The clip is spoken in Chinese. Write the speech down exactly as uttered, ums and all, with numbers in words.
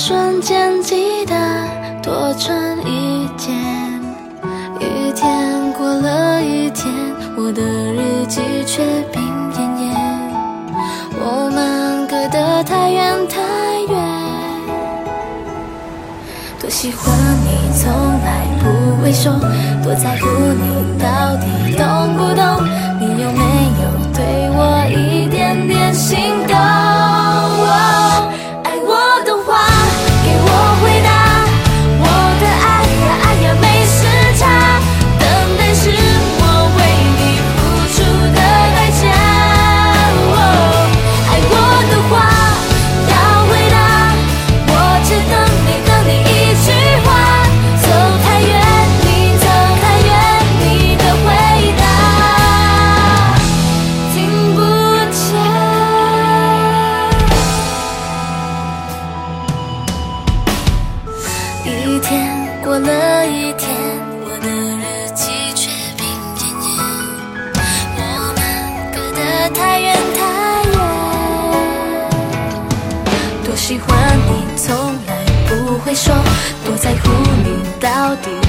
瞬间记得多穿一件。一天过了一天，我的日记却病恹恹。我们隔得太远太远，多喜欢你从来不会说，多在乎你到底懂不懂，你有没有对我一点点心动？哦，爱我的话给我回答，我的爱呀爱呀没时差，等待是我为你付出的代价。哦，爱我的话要回答，我只等你等你一句话，走太远你走太远你的回答听不见。一天过了一天，我的日记却病恹恹。我们隔得太远太远，多喜欢你从来不会说，多在乎你到底